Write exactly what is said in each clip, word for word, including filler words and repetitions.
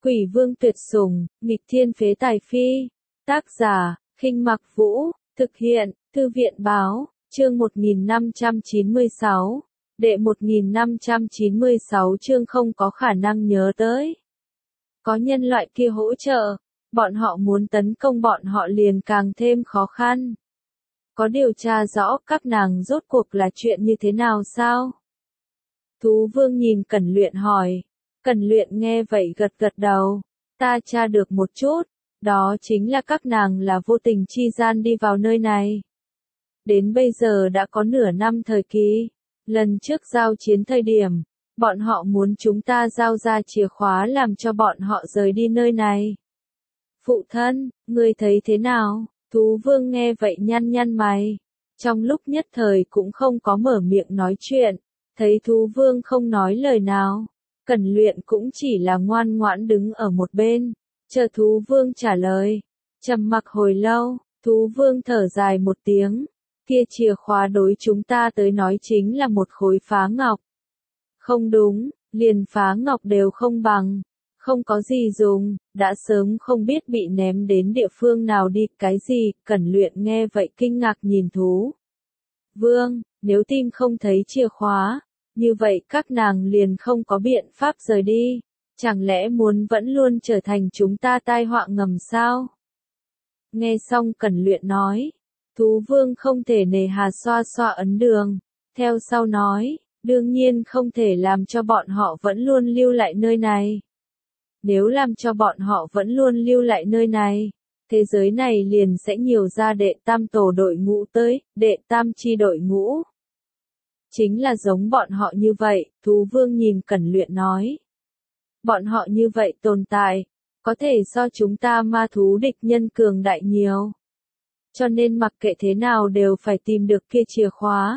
Quỷ vương tuyệt sủng, nghịch thiên phế tài phi. Tác giả, Khinh Mặc Vũ, thực hiện, Thư viện báo, chương một nghìn năm trăm chín mươi sáu. Đệ một nghìn năm trăm chín mươi sáu chương không có khả năng nhớ tới. Có nhân loại kia hỗ trợ, bọn họ muốn tấn công bọn họ liền càng thêm khó khăn. Có điều tra rõ các nàng rốt cuộc là chuyện như thế nào sao? Thú vương nhìn Cẩn Luyện hỏi. Cẩn Luyện nghe vậy gật gật đầu. Ta tra được một chút, đó chính là các nàng là vô tình chi gian đi vào nơi này. Đến bây giờ đã có nửa năm thời kỳ. Lần trước giao chiến thời điểm, bọn họ muốn chúng ta giao ra chìa khóa làm cho bọn họ rời đi nơi này. Phụ thân, ngươi thấy thế nào? Thú vương nghe vậy nhăn nhăn mày. Trong lúc nhất thời cũng không có mở miệng nói chuyện. Thấy thú vương không nói lời nào. Cẩn Luyện cũng chỉ là ngoan ngoãn đứng ở một bên. Chờ thú vương trả lời. Trầm mặc hồi lâu, thú vương thở dài một tiếng. Kia chìa khóa đối chúng ta tới nói chính là một khối phá ngọc. Không đúng, liền phá ngọc đều không bằng. Không có gì dùng, đã sớm không biết bị ném đến địa phương nào đi, cái gì, Cẩn Luyện nghe vậy kinh ngạc nhìn thú vương, nếu tìm không thấy chìa khóa, như vậy các nàng liền không có biện pháp rời đi, chẳng lẽ muốn vẫn luôn trở thành chúng ta tai họa ngầm sao? Nghe xong Cẩn Luyện nói, thú vương không thể nề hà xoa xoa ấn đường, theo sau nói, đương nhiên không thể làm cho bọn họ vẫn luôn lưu lại nơi này. Nếu làm cho bọn họ vẫn luôn lưu lại nơi này, thế giới này liền sẽ nhiều ra đệ tam tổ đội ngũ tới, đệ tam chi đội ngũ. Chính là giống bọn họ như vậy, thú vương nhìn Cẩn Luyện nói. Bọn họ như vậy tồn tại, có thể so chúng ta ma thú địch nhân cường đại nhiều. Cho nên mặc kệ thế nào đều phải tìm được kia chìa khóa.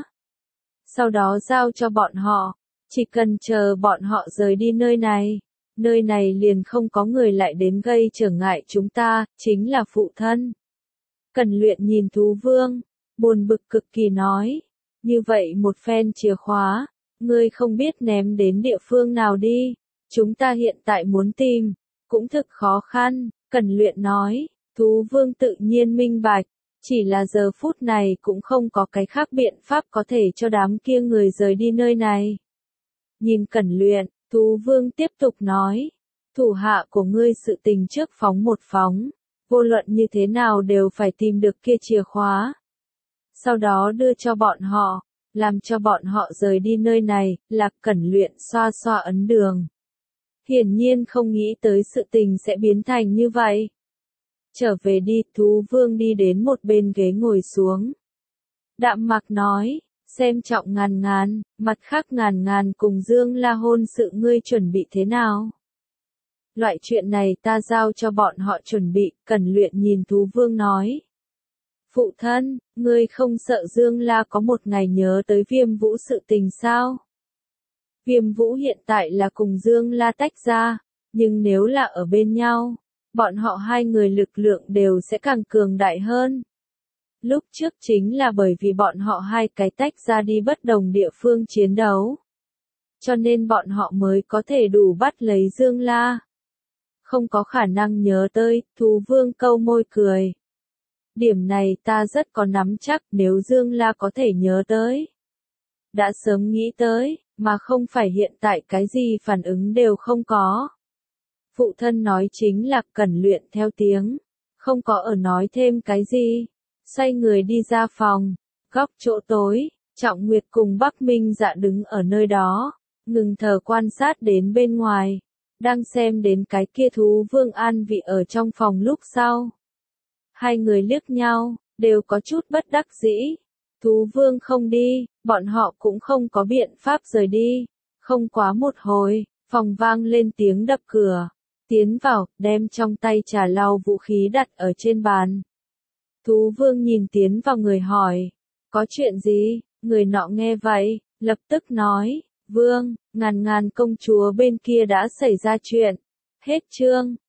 Sau đó giao cho bọn họ, chỉ cần chờ bọn họ rời đi nơi này. Nơi này liền không có người lại đến gây trở ngại chúng ta, chính là phụ thân. Cẩn Luyện nhìn thú vương, buồn bực cực kỳ nói. Như vậy một phen chìa khóa, ngươi không biết ném đến địa phương nào đi. Chúng ta hiện tại muốn tìm, cũng thực khó khăn, Cẩn Luyện nói. Thú vương tự nhiên minh bạch, chỉ là giờ phút này cũng không có cái khác biện pháp có thể cho đám kia người rời đi nơi này. Nhìn Cẩn Luyện, thú vương tiếp tục nói, thủ hạ của ngươi sự tình trước phóng một phóng, vô luận như thế nào đều phải tìm được kia chìa khóa. Sau đó đưa cho bọn họ, làm cho bọn họ rời đi nơi này, Lạc Cẩn Luyện xoa xoa ấn đường. Hiển nhiên không nghĩ tới sự tình sẽ biến thành như vậy. Trở về đi, thú vương đi đến một bên ghế ngồi xuống. Đạm Mặc nói, xem trọng ngàn ngàn, mặt khác ngàn ngàn cùng Dương La hôn sự ngươi chuẩn bị thế nào? Loại chuyện này ta giao cho bọn họ chuẩn bị, Cẩn Luyện nhìn thú vương nói. Phụ thân, ngươi không sợ Dương La có một ngày nhớ tới Viêm Vũ sự tình sao? Viêm Vũ hiện tại là cùng Dương La tách ra, nhưng nếu là ở bên nhau, bọn họ hai người lực lượng đều sẽ càng cường đại hơn. Lúc trước chính là bởi vì bọn họ hai cái tách ra đi bất đồng địa phương chiến đấu. Cho nên bọn họ mới có thể đủ bắt lấy Dương La. Không có khả năng nhớ tới, thú vương câu môi cười. Điểm này ta rất có nắm chắc nếu Dương La có thể nhớ tới. Đã sớm nghĩ tới, mà không phải hiện tại cái gì phản ứng đều không có. Phụ thân nói chính là Cẩn Luyện theo tiếng, không có ở nói thêm cái gì. Xoay người đi ra phòng, góc chỗ tối, Trọng Nguyệt cùng Bắc Minh Dạ đứng ở nơi đó, ngừng thở quan sát đến bên ngoài, đang xem đến cái kia thú vương an vị ở trong phòng lúc sau. Hai người liếc nhau, đều có chút bất đắc dĩ. Thú vương không đi, bọn họ cũng không có biện pháp rời đi. Không quá một hồi, phòng vang lên tiếng đập cửa. Tiến vào, đem trong tay trà lau vũ khí đặt ở trên bàn. Thú vương nhìn tiến vào người hỏi, có chuyện gì? Người nọ nghe vậy, lập tức nói, vương, ngàn ngàn công chúa bên kia đã xảy ra chuyện. Hết chương.